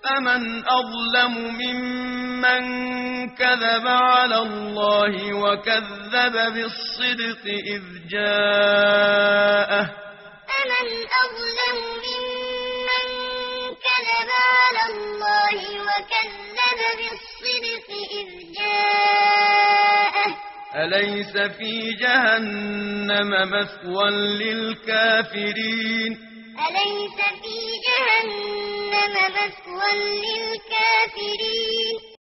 فمن أظلم ممن كذب على الله وكذب بالصدق إذ جاءه فمن أظلم ممن كذب على الله وكذب بالصدق إذ جاءه أليس في جهنم مثوى للكافرين أليس في جهنم مثوى للكافرين